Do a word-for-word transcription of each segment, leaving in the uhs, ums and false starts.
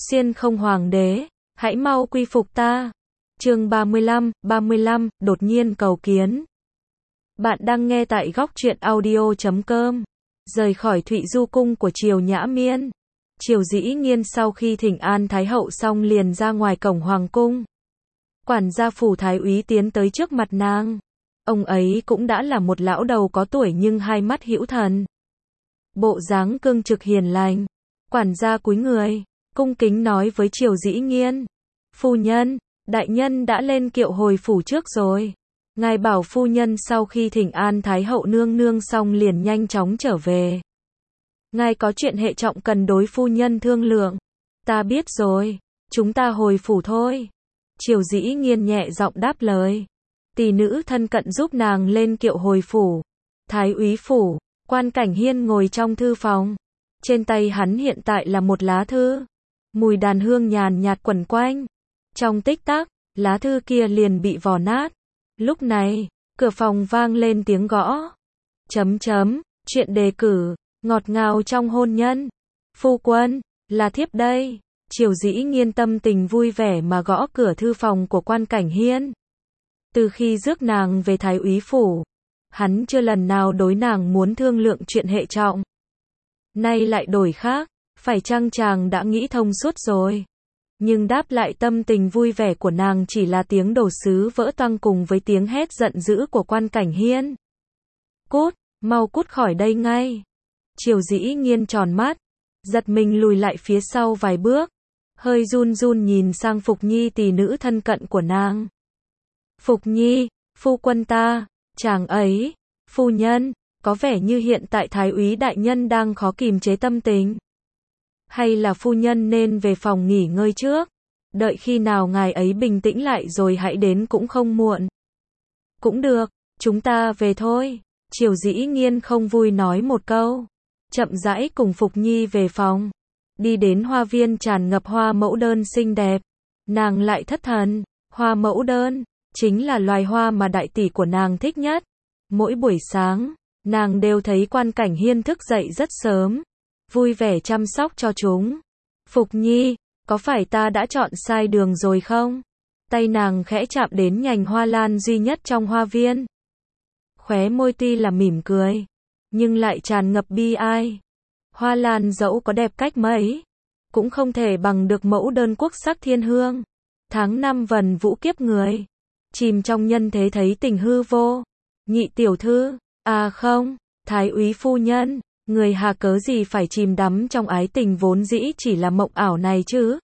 Xiên không hoàng đế, hãy mau quy phục ta. Chương ba mươi lăm, ba mươi lăm, đột nhiên cầu kiến. Bạn đang nghe tại góc truyện audio chấm com. Rời khỏi Thụy Du cung của Triều Nhã Miên. Triều Dĩ Nghiên sau khi thỉnh an Thái hậu xong liền ra ngoài cổng hoàng cung. Quản gia phủ thái úy tiến tới trước mặt nàng. Ông ấy cũng đã là một lão đầu có tuổi nhưng hai mắt hữu thần. Bộ dáng cương trực hiền lành. Quản gia cúi người, cung kính nói với Triều Dĩ Nghiên. Phu nhân, đại nhân đã lên kiệu hồi phủ trước rồi. Ngài bảo phu nhân sau khi thỉnh an Thái hậu nương nương xong liền nhanh chóng trở về. Ngài có chuyện hệ trọng cần đối phu nhân thương lượng. Ta biết rồi, chúng ta hồi phủ thôi. Triều Dĩ Nghiên nhẹ giọng đáp lời. Tỷ nữ thân cận giúp nàng lên kiệu hồi phủ. Thái úy phủ, Quan Cảnh Hiên ngồi trong thư phòng. Trên tay hắn hiện tại là một lá thư. Mùi đàn hương nhàn nhạt quẩn quanh. Trong tích tắc, lá thư kia liền bị vò nát. Lúc này, cửa phòng vang lên tiếng gõ. Chấm chấm, chuyện đề cử, ngọt ngào trong hôn nhân. Phu quân, là thiếp đây. Triều Dĩ Nghiên tâm tình vui vẻ mà gõ cửa thư phòng của Quan Cảnh Hiên. Từ khi rước nàng về Thái úy phủ, hắn chưa lần nào đối nàng muốn thương lượng chuyện hệ trọng. Nay lại đổi khác, phải chăng chàng đã nghĩ thông suốt rồi? Nhưng đáp lại tâm tình vui vẻ của nàng chỉ là tiếng đồ sứ vỡ toang cùng với tiếng hét giận dữ của Quan Cảnh Hiên. Cút, mau cút khỏi đây ngay. Triều Dĩ Nghiên tròn mắt, giật mình lùi lại phía sau vài bước, hơi run run nhìn sang Phục Nhi tỷ nữ thân cận của nàng. Phục Nhi, phu quân ta, chàng ấy, phu nhân, có vẻ như hiện tại Thái úy đại nhân đang khó kìm chế tâm tình. Hay là phu nhân nên về phòng nghỉ ngơi trước, đợi khi nào ngài ấy bình tĩnh lại rồi hãy đến cũng không muộn. Cũng được, chúng ta về thôi. Triều Dĩ Nghiên không vui nói một câu, chậm rãi cùng Phục Nhi về phòng. Đi đến hoa viên tràn ngập hoa mẫu đơn xinh đẹp, nàng lại thất thần. Hoa mẫu đơn chính là loài hoa mà đại tỷ của nàng thích nhất. Mỗi buổi sáng, nàng đều thấy Quan Cảnh Hiên thức dậy rất sớm, vui vẻ chăm sóc cho chúng. Phục Nhi, có phải ta đã chọn sai đường rồi không? Tay nàng khẽ chạm đến nhành hoa lan duy nhất trong hoa viên. Khóe môi tuy là mỉm cười, nhưng lại tràn ngập bi ai. Hoa lan dẫu có đẹp cách mấy, cũng không thể bằng được mẫu đơn quốc sắc thiên hương. Tháng năm vần vũ kiếp người, chìm trong nhân thế thấy tình hư vô. Nhị tiểu thư, à không, Thái úy phu nhân, người hà cớ gì phải chìm đắm trong ái tình vốn dĩ chỉ là mộng ảo này chứ?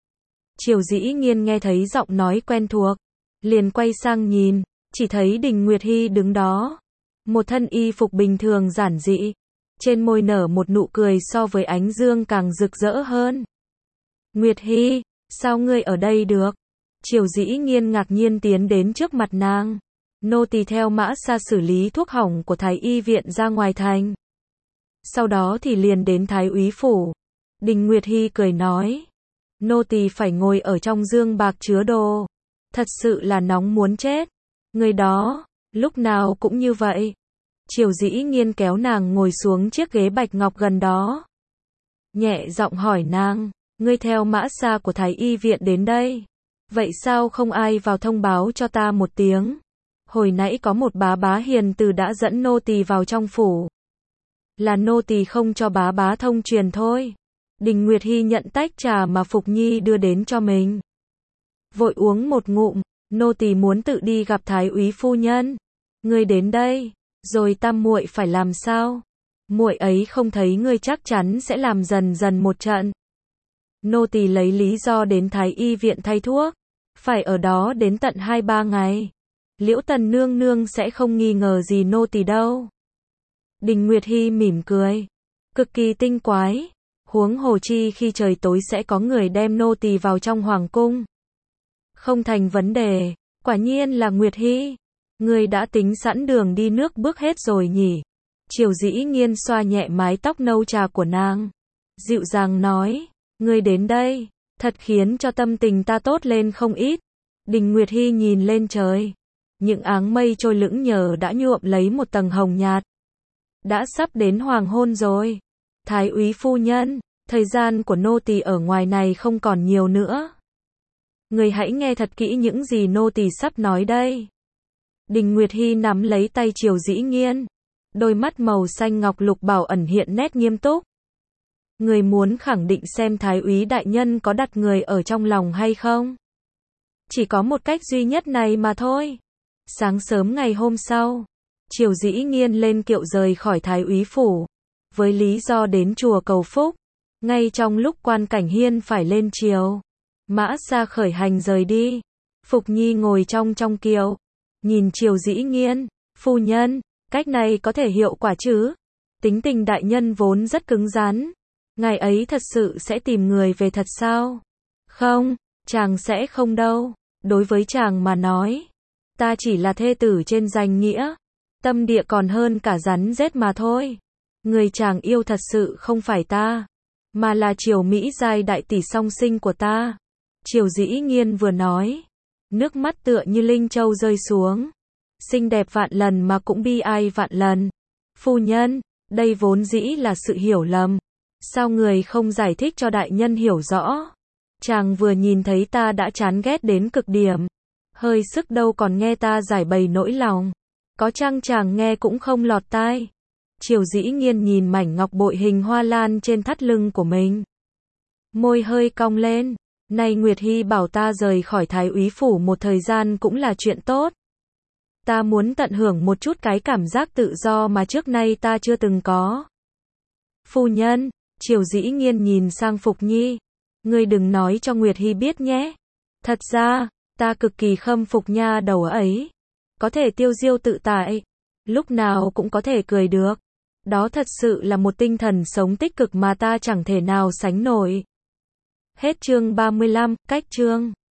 Triều Dĩ Nghiên nghe thấy giọng nói quen thuộc, liền quay sang nhìn, chỉ thấy Đình Nguyệt Hi đứng đó. Một thân y phục bình thường giản dị, trên môi nở một nụ cười so với ánh dương càng rực rỡ hơn. Nguyệt Hi, sao ngươi ở đây được? Triều Dĩ Nghiên ngạc nhiên tiến đến trước mặt nàng. Nô tỳ theo Mã Sa xử lý thuốc hỏng của Thái y viện ra ngoài thành. Sau đó thì liền đến Thái úy phủ. Đình Nguyệt Hi cười nói. Nô tỳ phải ngồi ở trong dương bạc chứa đồ. Thật sự là nóng muốn chết. Người đó, lúc nào cũng như vậy. Triều Dĩ Nghiên kéo nàng ngồi xuống chiếc ghế bạch ngọc gần đó. Nhẹ giọng hỏi nàng, ngươi theo Mã Sa của Thái y viện đến đây. Vậy sao không ai vào thông báo cho ta một tiếng? Hồi nãy có một bá bá hiền từ đã dẫn nô tỳ vào trong phủ. Là nô tỳ không cho bá bá thông truyền thôi. Đình Nguyệt Hi nhận tách trà mà Phục Nhi đưa đến cho mình. Vội uống một ngụm, nô tỳ muốn tự đi gặp Thái úy phu nhân. Ngươi đến đây, rồi tam muội phải làm sao? Muội ấy không thấy ngươi chắc chắn sẽ làm dần dần một trận. Nô tỳ lấy lý do đến Thái y viện thay thuốc, phải ở đó đến tận hai ba ngày. Liễu Tần nương nương sẽ không nghi ngờ gì nô tỳ đâu. Đình Nguyệt Hi mỉm cười, cực kỳ tinh quái, huống hồ chi khi trời tối sẽ có người đem nô tỳ vào trong hoàng cung. Không thành vấn đề, quả nhiên là Nguyệt Hi, ngươi đã tính sẵn đường đi nước bước hết rồi nhỉ? Triều Dĩ Nghiên xoa nhẹ mái tóc nâu trà của nàng, dịu dàng nói, ngươi đến đây, thật khiến cho tâm tình ta tốt lên không ít. Đình Nguyệt Hi nhìn lên trời, những áng mây trôi lững nhờ đã nhuộm lấy một tầng hồng nhạt. Đã sắp đến hoàng hôn rồi. Thái úy phu nhân, Thời gian của nô tỳ ở ngoài này không còn nhiều nữa. Người hãy nghe thật kỹ những gì nô tỳ sắp nói đây. Đình Nguyệt Hi nắm lấy tay Triều Dĩ Nghiên. Đôi mắt màu xanh ngọc lục bảo ẩn hiện nét nghiêm túc. Người muốn khẳng định xem Thái úy đại nhân có đặt người ở trong lòng hay không? Chỉ có một cách duy nhất này mà thôi. Sáng sớm ngày hôm sau, Triều Dĩ Nghiên lên kiệu rời khỏi Thái úy phủ, với lý do đến chùa cầu phúc. Ngay trong lúc Quan Cảnh Hiên phải lên triều, Mã Sa khởi hành rời đi. Phục Nhi ngồi trong trong kiệu, nhìn Triều Dĩ Nghiên, phu nhân, cách này có thể hiệu quả chứ? Tính tình đại nhân vốn rất cứng rắn. Ngài ấy thật sự sẽ tìm người về thật sao? Không, chàng sẽ không đâu. Đối với chàng mà nói, ta chỉ là thê tử trên danh nghĩa, tâm địa còn hơn cả rắn rết mà thôi. Người chàng yêu thật sự không phải ta, mà là Triều Mỹ giai đại tỷ song sinh của ta. Triều Dĩ Nghiên vừa nói, nước mắt tựa như linh châu rơi xuống. Xinh đẹp vạn lần mà cũng bi ai vạn lần. Phu nhân, đây vốn dĩ là sự hiểu lầm. Sao người không giải thích cho đại nhân hiểu rõ? Chàng vừa nhìn thấy ta đã chán ghét đến cực điểm. Hơi sức đâu còn nghe ta giải bày nỗi lòng. Có chăng chàng nghe cũng không lọt tai. Triều Dĩ Nghiên nhìn mảnh ngọc bội hình hoa lan trên thắt lưng của mình. Môi hơi cong lên. Này Nguyệt Hi bảo ta rời khỏi Thái úy phủ một thời gian cũng là chuyện tốt. Ta muốn tận hưởng một chút cái cảm giác tự do mà trước nay ta chưa từng có. Phu nhân, Triều Dĩ Nghiên nhìn sang Phục Nhi. Ngươi đừng nói cho Nguyệt Hi biết nhé. Thật ra, ta cực kỳ khâm phục nha đầu ấy. Có thể tiêu diêu tự tại. Lúc nào cũng có thể cười được. Đó thật sự là một tinh thần sống tích cực mà ta chẳng thể nào sánh nổi. Hết chương ba mươi lăm, cách chương.